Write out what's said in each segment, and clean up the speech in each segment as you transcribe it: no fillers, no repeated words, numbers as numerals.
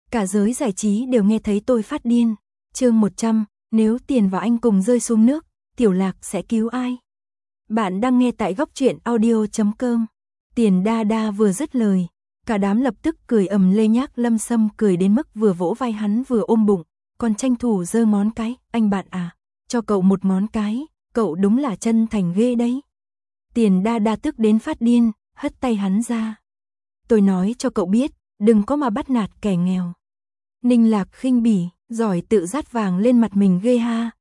Cả giới giải trí đều nghe thấy tôi phát điên. Chương 100, nếu tiền và anh cùng rơi xuống nước, Tiểu Lạc sẽ cứu ai? Bạn đang nghe tại góc truyện audio.com. Tiền Đa Đa vừa dứt lời, cả đám lập tức cười ầm lên. Nhác Lâm Sâm cười đến mức vừa vỗ vai hắn vừa ôm bụng, còn tranh thủ giơ ngón cái. Anh bạn à, cho cậu một ngón cái, cậu đúng là chân thành ghê đấy. Tiền Đa Đa tức đến phát điên, hất tay hắn ra. Tôi nói cho cậu biết, đừng có mà bắt nạt kẻ nghèo. Ninh Lạc khinh bỉ, giỏi tự dát vàng lên mặt mình ghê ha,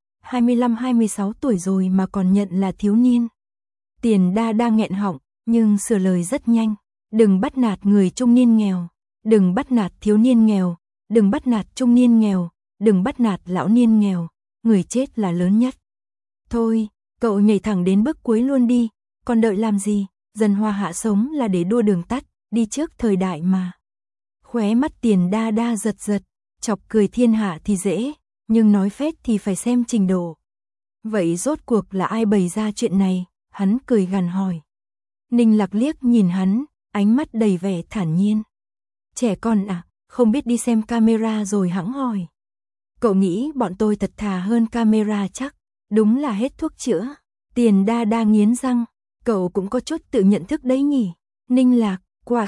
25-26 tuổi rồi mà còn nhận là thiếu niên. Tiền Đa Đa nghẹn họng, nhưng sửa lời rất nhanh. Đừng bắt nạt người trung niên nghèo, đừng bắt nạt thiếu niên nghèo, đừng bắt nạt trung niên nghèo, đừng bắt nạt lão niên nghèo, người chết là lớn nhất. Thôi, cậu nhảy thẳng đến bước cuối luôn đi, còn đợi làm gì, dân hoa hạ sống là để đua đường tắt, đi trước thời đại mà. Khóe mắt Tiền Đa Đa giật giật, chọc cười thiên hạ thì dễ, nhưng nói phét thì phải xem trình độ. Vậy rốt cuộc là ai bày ra chuyện này? Hắn cười gằn hỏi. Ninh Lạc liếc nhìn hắn, ánh mắt đầy vẻ thản nhiên. Trẻ con à, không biết đi xem camera rồi hẵng hỏi. Cậu nghĩ bọn tôi thật thà hơn camera chắc, đúng là hết thuốc chữa. Tiền Đa Đa nghiến răng, cậu cũng có chút tự nhận thức đấy nhỉ. Ninh Lạc, quá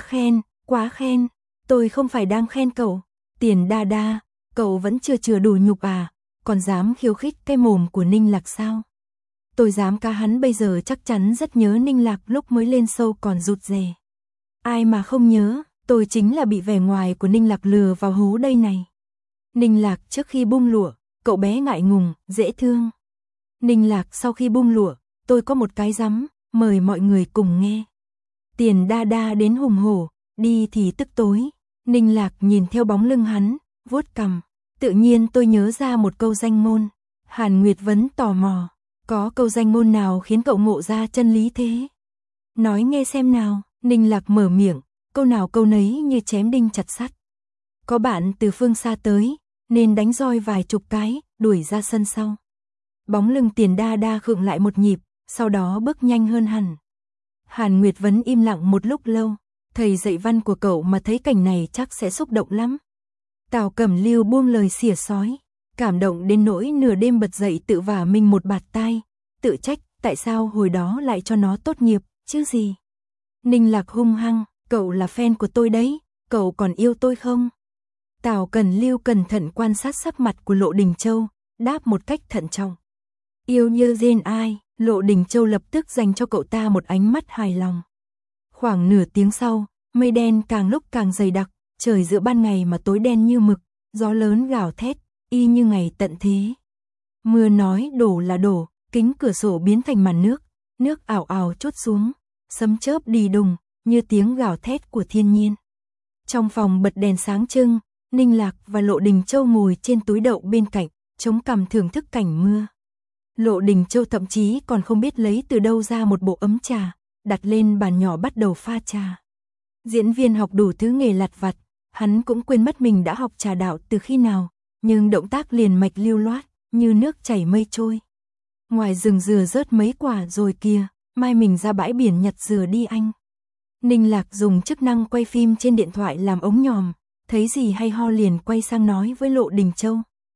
khen, tôi không phải đang khen cậu. Tiền Đa Đa, cậu vẫn chưa đủ nhục à, còn dám khiêu khích cái mồm của Ninh Lạc sao? Tôi dám cá hắn bây giờ chắc chắn rất nhớ Ninh Lạc lúc mới lên show còn rụt rè. Ai mà không nhớ, tôi chính là bị vẻ ngoài của Ninh Lạc lừa vào hố đây này. Ninh Lạc trước khi bung lụa, cậu bé ngại ngùng, dễ thương. Ninh Lạc sau khi bung lụa, tôi có một cái rắm, mời mọi người cùng nghe. Tiền Đa Đa đến hùng hổ, đi thì tức tối. Ninh Lạc nhìn theo bóng lưng hắn, vuốt cằm. Tự nhiên tôi nhớ ra một câu danh ngôn. Hàn Nguyệt Vấn tò mò, có câu danh ngôn nào khiến cậu ngộ ra chân lý thế? Nói nghe xem nào. Ninh Lạc mở miệng, câu nào câu nấy như chém đinh chặt sắt. Có bạn từ phương xa tới, nên đánh roi vài chục cái, đuổi ra sân sau. Bóng lưng Tiền Đa Đa khựng lại một nhịp, sau đó bước nhanh hơn hẳn. Hàn Nguyệt Vấn im lặng một lúc lâu, thầy dạy văn của cậu mà thấy cảnh này chắc sẽ xúc động lắm. Tào Cẩm Lưu buông lời xỉa xói, cảm động đến nỗi nửa đêm bật dậy tự vả mình một bạt tai, tự trách tại sao hồi đó lại cho nó tốt nghiệp, chứ gì. Ninh Lạc hung hăng, cậu là fan của tôi đấy, cậu còn yêu tôi không? Tào Cẩm Lưu cẩn thận quan sát sắc mặt của Lộ Đình Châu, đáp một cách thận trọng. Yêu như gen ai? Lộ Đình Châu lập tức dành cho cậu ta một ánh mắt hài lòng. Khoảng nửa tiếng sau, mây đen càng lúc càng dày đặc, trời giữa ban ngày mà tối đen như mực, gió lớn gào thét, y như ngày tận thế. Mưa nói đổ là đổ, kính cửa sổ biến thành màn nước, nước ảo ảo trút xuống, sấm chớp đi đùng, như tiếng gào thét của thiên nhiên. Trong phòng bật đèn sáng trưng, Ninh Lạc và Lộ Đình Châu ngồi trên túi đậu bên cạnh, chống cằm thưởng thức cảnh mưa. Lộ Đình Châu thậm chí còn không biết lấy từ đâu ra một bộ ấm trà, đặt lên bàn nhỏ bắt đầu pha trà. Diễn viên học đủ thứ nghề lặt vặt, hắn cũng quên mất mình đã học trà đạo từ khi nào, nhưng động tác liền mạch lưu loát, như nước chảy mây trôi. Ngoài rừng dừa rớt mấy quả rồi kìa, mai mình ra bãi biển nhặt dừa đi anh. Ninh Lạc dùng chức năng quay phim trên điện thoại làm ống nhòm, thấy gì hay ho liền quay sang nói với Lộ Đình Châu.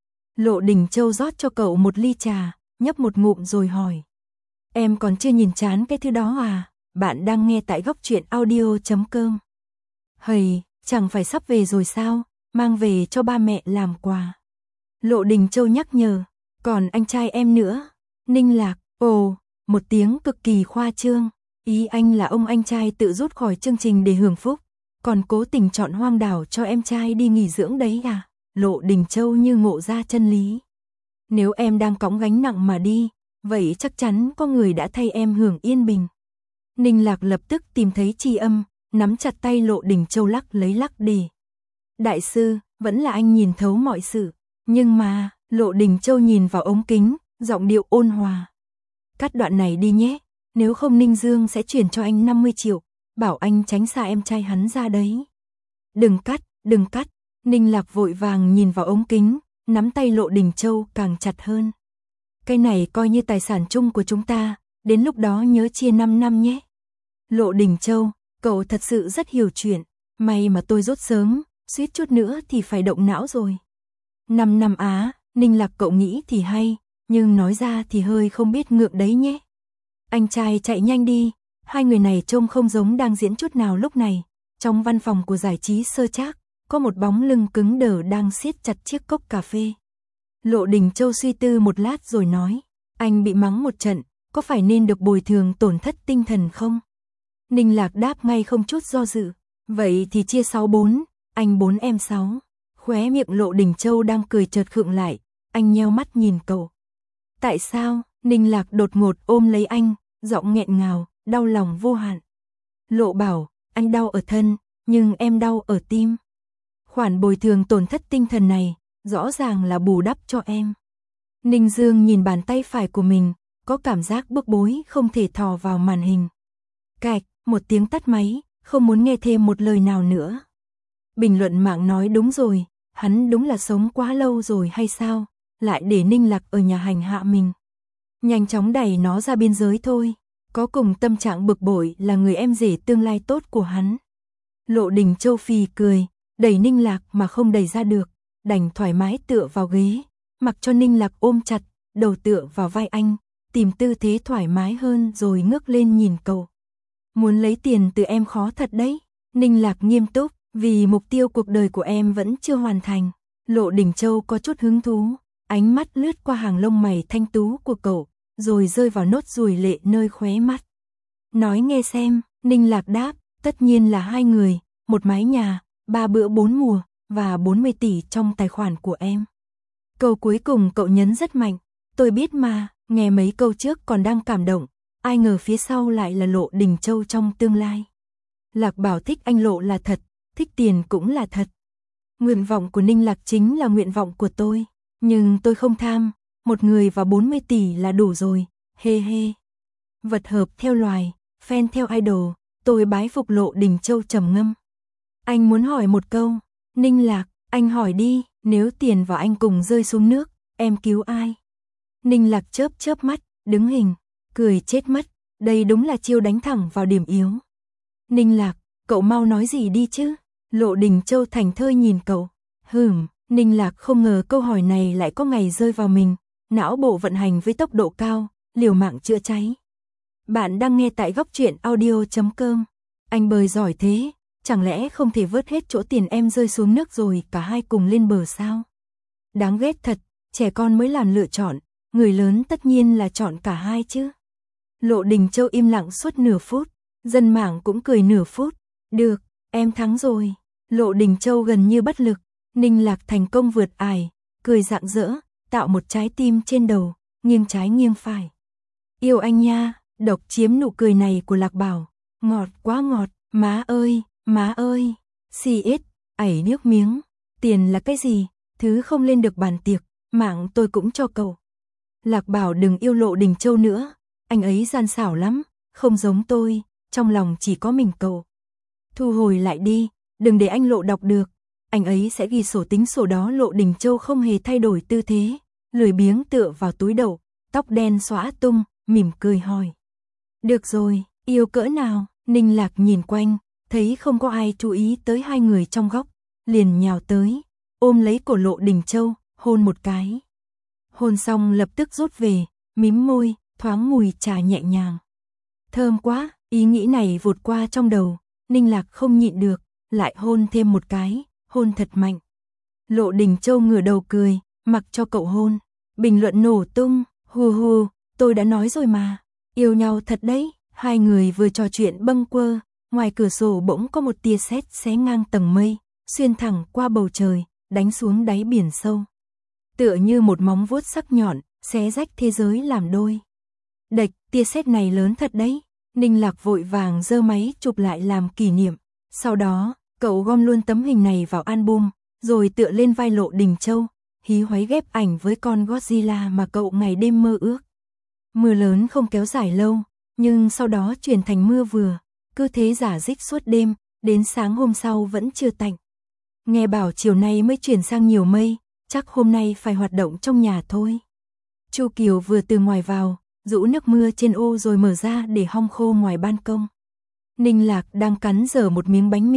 Lộ Đình Châu rót cho cậu một ly trà, nhấp một ngụm rồi hỏi. Em còn chưa nhìn chán cái thứ đó à? Bạn đang nghe tại góc truyện audio.com. Hầy, chẳng phải sắp về rồi sao? Mang về cho ba mẹ làm quà. Lộ Đình Châu nhắc nhở. Còn anh trai em nữa. Ninh Lạc, ồ, một tiếng cực kỳ khoa trương. Ý anh là ông anh trai tự rút khỏi chương trình để hưởng phúc, còn cố tình chọn hoang đảo cho em trai đi nghỉ dưỡng đấy à? Lộ Đình Châu như ngộ ra chân lý. Nếu em đang cõng gánh nặng mà đi, vậy chắc chắn có người đã thay em hưởng yên bình. Ninh Lạc lập tức tìm thấy tri âm, nắm chặt tay Lộ Đình Châu lắc lấy lắc đi. Đại sư, vẫn là anh nhìn thấu mọi sự. Nhưng mà, Lộ Đình Châu nhìn vào ống kính, giọng điệu ôn hòa. Cắt đoạn này đi nhé, nếu không Ninh Dương sẽ chuyển cho anh 50 triệu, bảo anh tránh xa em trai hắn ra đấy. Đừng cắt, Ninh Lạc vội vàng nhìn vào ống kính, nắm tay Lộ Đình Châu càng chặt hơn. Cái này coi như tài sản chung của chúng ta, đến lúc đó nhớ chia 5 năm nhé. Lộ Đình Châu, cậu thật sự rất hiểu chuyện, may mà tôi rốt sớm, suýt chút nữa thì phải động não rồi. 5 năm á, Ninh Lạc cậu nghĩ thì hay, nhưng nói ra thì hơi không biết ngượng đấy nhé. Anh trai chạy nhanh đi, hai người này trông không giống đang diễn chút nào lúc này. Trong văn phòng của giải trí Sơ Trác, có một bóng lưng cứng đờ đang siết chặt chiếc cốc cà phê. Lộ Đình Châu suy tư một lát rồi nói, anh bị mắng một trận, có phải nên được bồi thường tổn thất tinh thần không? Ninh Lạc đáp ngay không chút do dự, vậy thì chia 6-4, anh 4 em 6. Khóe miệng Lộ Đình Châu đang cười chợt khựng lại, anh nheo mắt nhìn cậu. Tại sao? Ninh Lạc đột ngột ôm lấy anh, giọng nghẹn ngào, đau lòng vô hạn. Lộ bảo, anh đau ở thân, nhưng em đau ở tim. Khoản bồi thường tổn thất tinh thần này, rõ ràng là bù đắp cho em. Ninh Dương nhìn bàn tay phải của mình, có cảm giác bức bối không thể thò vào màn hình. Cạch, một tiếng tắt máy, không muốn nghe thêm một lời nào nữa. Bình luận mạng nói đúng rồi, hắn đúng là sống quá lâu rồi hay sao, lại để Ninh Lạc ở nhà hành hạ mình. Nhanh chóng đẩy nó ra biên giới thôi, có cùng tâm trạng bực bội là người em rể tương lai tốt của hắn. Lộ Đình Châu phì cười, đẩy Ninh Lạc mà không đẩy ra được, đành thoải mái tựa vào ghế, mặc cho Ninh Lạc ôm chặt, đầu tựa vào vai anh, tìm tư thế thoải mái hơn rồi ngước lên nhìn cậu. Muốn lấy tiền từ em khó thật đấy. Ninh Lạc nghiêm túc, vì mục tiêu cuộc đời của em vẫn chưa hoàn thành. Lộ Đình Châu có chút hứng thú, ánh mắt lướt qua hàng lông mày thanh tú của cậu, rồi rơi vào nốt ruồi lệ nơi khóe mắt. Nói nghe xem, Ninh Lạc đáp, tất nhiên là hai người, một mái nhà, 3 bữa 4 mùa, và 40 tỷ trong tài khoản của em. Câu cuối cùng cậu nhấn rất mạnh, tôi biết mà, nghe mấy câu trước còn đang cảm động, ai ngờ phía sau lại là Lộ Đình Châu trong tương lai. Lạc bảo thích anh Lộ là thật, thích tiền cũng là thật. Nguyện vọng của Ninh Lạc chính là nguyện vọng của tôi, nhưng tôi không tham, một người và 40 tỷ là đủ rồi, hê hê. Vật hợp theo loài, fan theo idol, tôi bái phục. Lộ Đình Châu trầm ngâm. Anh muốn hỏi một câu, Ninh Lạc, anh hỏi đi, nếu tiền và anh cùng rơi xuống nước, em cứu ai? Ninh Lạc chớp chớp mắt, đứng hình, cười chết mất, đây đúng là chiêu đánh thẳng vào điểm yếu. Ninh Lạc, cậu mau nói gì đi chứ? Lộ Đình Châu thành thơi nhìn cậu. Ninh Lạc không ngờ câu hỏi này lại có ngày rơi vào mình, não bộ vận hành với tốc độ cao, liều mạng chữa cháy. Bạn đang nghe tại góc truyện audio.com. Anh bơi giỏi thế, chẳng lẽ không thể vớt hết chỗ tiền em rơi xuống nước rồi cả hai cùng lên bờ sao? Đáng ghét thật, trẻ con mới làm lựa chọn, người lớn tất nhiên là chọn cả hai chứ. Lộ Đình Châu im lặng suốt nửa phút, dân mạng cũng cười nửa phút. Được, em thắng rồi. Lộ Đình Châu gần như bất lực, Ninh Lạc thành công vượt ải, cười rạng rỡ, tạo một trái tim trên đầu, nghiêng trái nghiêng phải. Yêu anh nha, độc chiếm nụ cười này của Lạc Bảo, ngọt quá ngọt, má ơi, xì ít, ảy nước miếng, tiền là cái gì, thứ không lên được bàn tiệc, mạng tôi cũng cho cậu. Lạc Bảo đừng yêu Lộ Đình Châu nữa, anh ấy gian xảo lắm, không giống tôi, trong lòng chỉ có mình cậu. Thu hồi lại đi, đừng để anh Lộ đọc được, anh ấy sẽ ghi sổ tính sổ đó. Lộ Đình Châu không hề thay đổi tư thế, lười biếng tựa vào túi đậu, tóc đen xõa tung, mỉm cười hỏi. Được rồi, yêu cỡ nào? Ninh Lạc nhìn quanh, thấy không có ai chú ý tới hai người trong góc, liền nhào tới, ôm lấy cổ Lộ Đình Châu, hôn một cái. Hôn xong lập tức rút về, mím môi, thoáng mùi trà nhẹ nhàng. Thơm quá, ý nghĩ này vụt qua trong đầu, Ninh Lạc không nhịn được, lại hôn thêm một cái, hôn thật mạnh. Lộ Đình Châu ngửa đầu cười, mặc cho cậu hôn. Bình luận nổ tung, hù, tôi đã nói rồi mà, yêu nhau thật đấy. Hai người vừa trò chuyện bâng quơ, ngoài cửa sổ bỗng có một tia sét xé ngang tầng mây, xuyên thẳng qua bầu trời, đánh xuống đáy biển sâu. Tựa như một móng vuốt sắc nhọn, xé rách thế giới làm đôi. Đệch, tia sét này lớn thật đấy. Ninh Lạc vội vàng giơ máy chụp lại làm kỷ niệm. Sau đó, cậu gom luôn tấm hình này vào album, rồi tựa lên vai Lộ Đình Châu, hí hoáy ghép ảnh với con Godzilla mà cậu ngày đêm mơ ước. Mưa lớn không kéo dài lâu, nhưng sau đó chuyển thành mưa vừa, cứ thế rả rích suốt đêm, đến sáng hôm sau vẫn chưa tạnh. Nghe bảo chiều nay mới chuyển sang nhiều mây, chắc hôm nay phải hoạt động trong nhà thôi. Chu Kiều vừa từ ngoài vào, rũ nước mưa trên ô rồi mở ra để hong khô ngoài ban công. Ninh Lạc đang cắn dở một miếng bánh mì,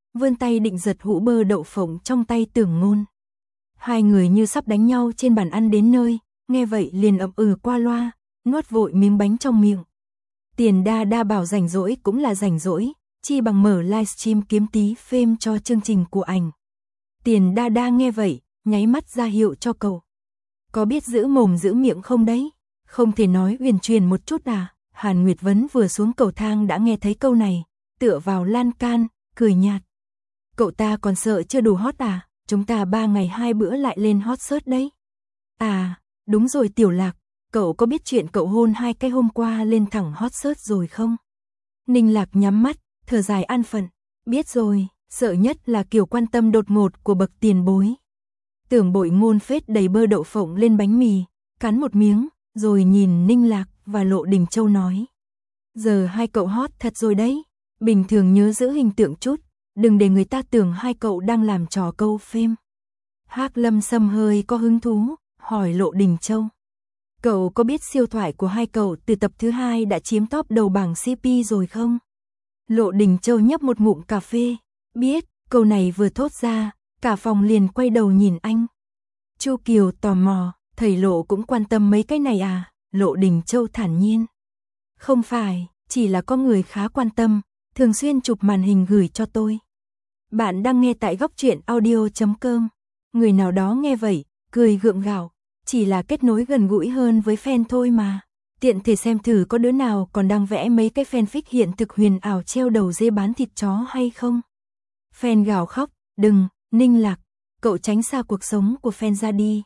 vươn tay định giật hũ bơ đậu phộng trong tay Tưởng Ngôn. Hai người như sắp đánh nhau trên bàn ăn đến nơi, nghe vậy liền ậm ừ qua loa, nuốt vội miếng bánh trong miệng. Tiền Đa Đa bảo rảnh rỗi cũng là rảnh rỗi, chi bằng mở livestream kiếm tí fame cho chương trình của ảnh. Tiền Đa Đa nghe vậy, nháy mắt ra hiệu cho cậu. Có biết giữ mồm giữ miệng không đấy? Không thể nói huyền truyền một chút à? Hàn Nguyệt Vấn vừa xuống cầu thang đã nghe thấy câu này, tựa vào lan can, cười nhạt. Cậu ta còn sợ chưa đủ hot à? Chúng ta 3 ngày 2 bữa lại lên hot search đấy. À, đúng rồi Tiểu Lạc, cậu có biết chuyện cậu hôn 2 cái hôm qua lên thẳng hot search rồi không? Ninh Lạc nhắm mắt, thở dài an phận. Biết rồi, sợ nhất là kiểu quan tâm đột ngột của bậc tiền bối. Tưởng Bội Ngôn phết đầy bơ đậu phộng lên bánh mì, cắn một miếng, rồi nhìn Ninh Lạc và Lộ Đình Châu nói. Giờ hai cậu hot thật rồi đấy, bình thường nhớ giữ hình tượng chút, đừng để người ta tưởng hai cậu đang làm trò câu phim. Hắc Lâm Sâm hơi có hứng thú, hỏi Lộ Đình Châu. Cậu có biết siêu thoại của hai cậu từ tập thứ 2 đã chiếm top đầu bảng CP rồi không? Lộ Đình Châu nhấp một ngụm cà phê. Biết, câu này vừa thốt ra, cả phòng liền quay đầu nhìn anh. Chu Kiều tò mò, thầy Lộ cũng quan tâm mấy cái này à? Lộ Đình Châu thản nhiên. Không phải, chỉ là có người khá quan tâm, thường xuyên chụp màn hình gửi cho tôi. Bạn đang nghe tại góc truyện audio.com. Người nào đó nghe vậy, cười gượng gạo, chỉ là kết nối gần gũi hơn với fan thôi mà. Tiện thể xem thử có đứa nào còn đang vẽ mấy cái fanfic hiện thực huyền ảo treo đầu dê bán thịt chó hay không? Fan gào khóc, đừng, Ninh Lạc, cậu tránh xa cuộc sống của fan ra đi.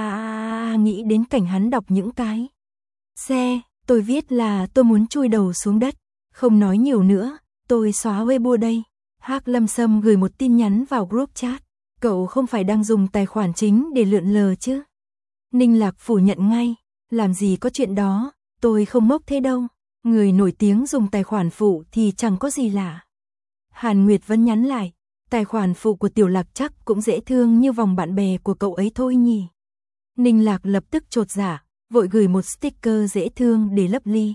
Nghĩ đến cảnh hắn đọc những cái tôi viết là tôi muốn chui đầu xuống đất. Không nói nhiều nữa, tôi xóa Weibo đây. Hắc Lâm Sâm gửi một tin nhắn vào group chat. Cậu không phải đang dùng tài khoản chính để lượn lờ chứ? Ninh Lạc phủ nhận ngay. Làm gì có chuyện đó, tôi không ngốc thế đâu. Người nổi tiếng dùng tài khoản phụ thì chẳng có gì lạ. Hàn Nguyệt vẫn nhắn lại. Tài khoản phụ của Tiểu Lạc chắc cũng dễ thương như vòng bạn bè của cậu ấy thôi nhỉ. Ninh Lạc lập tức chột dạ, vội gửi một sticker dễ thương để lấp ly.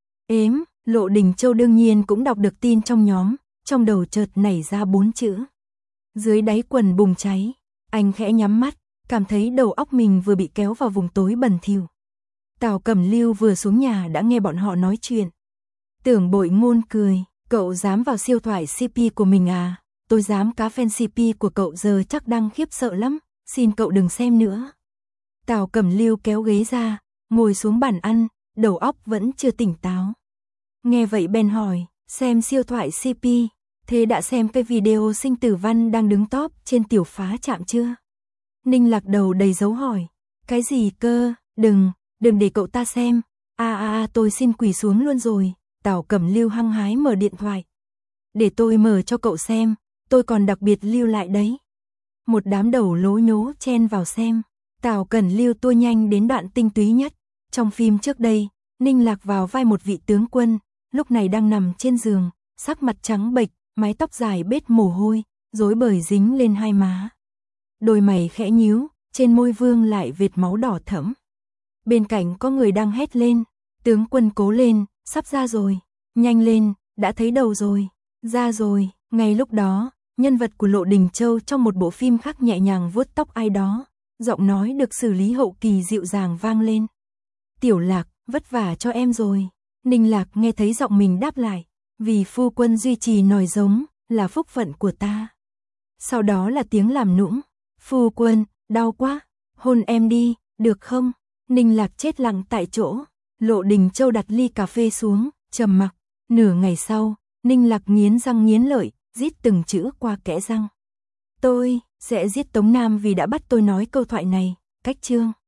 Lộ Đình Châu đương nhiên cũng đọc được tin trong nhóm, trong đầu chợt nảy ra 4 chữ. Dưới đáy quần bùng cháy, anh khẽ nhắm mắt, cảm thấy đầu óc mình vừa bị kéo vào vùng tối bẩn thỉu. Tào Cẩm Lưu vừa xuống nhà đã nghe bọn họ nói chuyện. Tưởng Bội Ngôn cười, cậu dám vào siêu thoại CP của mình à? Tôi dám cá fan CP của cậu giờ chắc đang khiếp sợ lắm, xin cậu đừng xem nữa. Tào Cẩm Lưu kéo ghế ra, ngồi xuống bàn ăn, đầu óc vẫn chưa tỉnh táo. Nghe vậy bèn hỏi, xem siêu thoại CP, thế đã xem cái video Sinh Tử Văn đang đứng top trên tiểu phá trạm chưa? Ninh Lạc đầu đầy dấu hỏi, cái gì cơ, đừng để cậu ta xem, tôi xin quỳ xuống luôn rồi. Tào Cẩm Lưu hăng hái mở điện thoại. Để tôi mở cho cậu xem, tôi còn đặc biệt lưu lại đấy. Một đám đầu lố nhố chen vào xem. Tào Cẩm Lưu tua nhanh đến đoạn tinh túy nhất. Trong phim trước đây, Ninh Lạc vào vai một vị tướng quân, lúc này đang nằm trên giường, sắc mặt trắng bệch, mái tóc dài bết mồ hôi, rối bời dính lên hai má. Đôi mày khẽ nhíu, trên môi vương lại vệt máu đỏ thẫm. Bên cạnh có người đang hét lên, tướng quân cố lên, sắp ra rồi, nhanh lên, đã thấy đầu rồi, ra rồi. Ngay lúc đó, nhân vật của Lộ Đình Châu trong một bộ phim khác nhẹ nhàng vuốt tóc ai đó, giọng nói được xử lý hậu kỳ dịu dàng vang lên. Tiểu Lạc, vất vả cho em rồi. Ninh Lạc nghe thấy giọng mình đáp lại, vì phu quân duy trì nòi giống, là phúc phận của ta. Sau đó là tiếng làm nũng, phu quân, đau quá, hôn em đi, được không? Ninh Lạc chết lặng tại chỗ, Lộ Đình Châu đặt ly cà phê xuống, trầm mặc. Nửa ngày sau, Ninh Lạc nghiến răng nghiến lợi, rít từng chữ qua kẽ răng. Tôi sẽ giết Tống Nam vì đã bắt tôi nói câu thoại này, cách chương.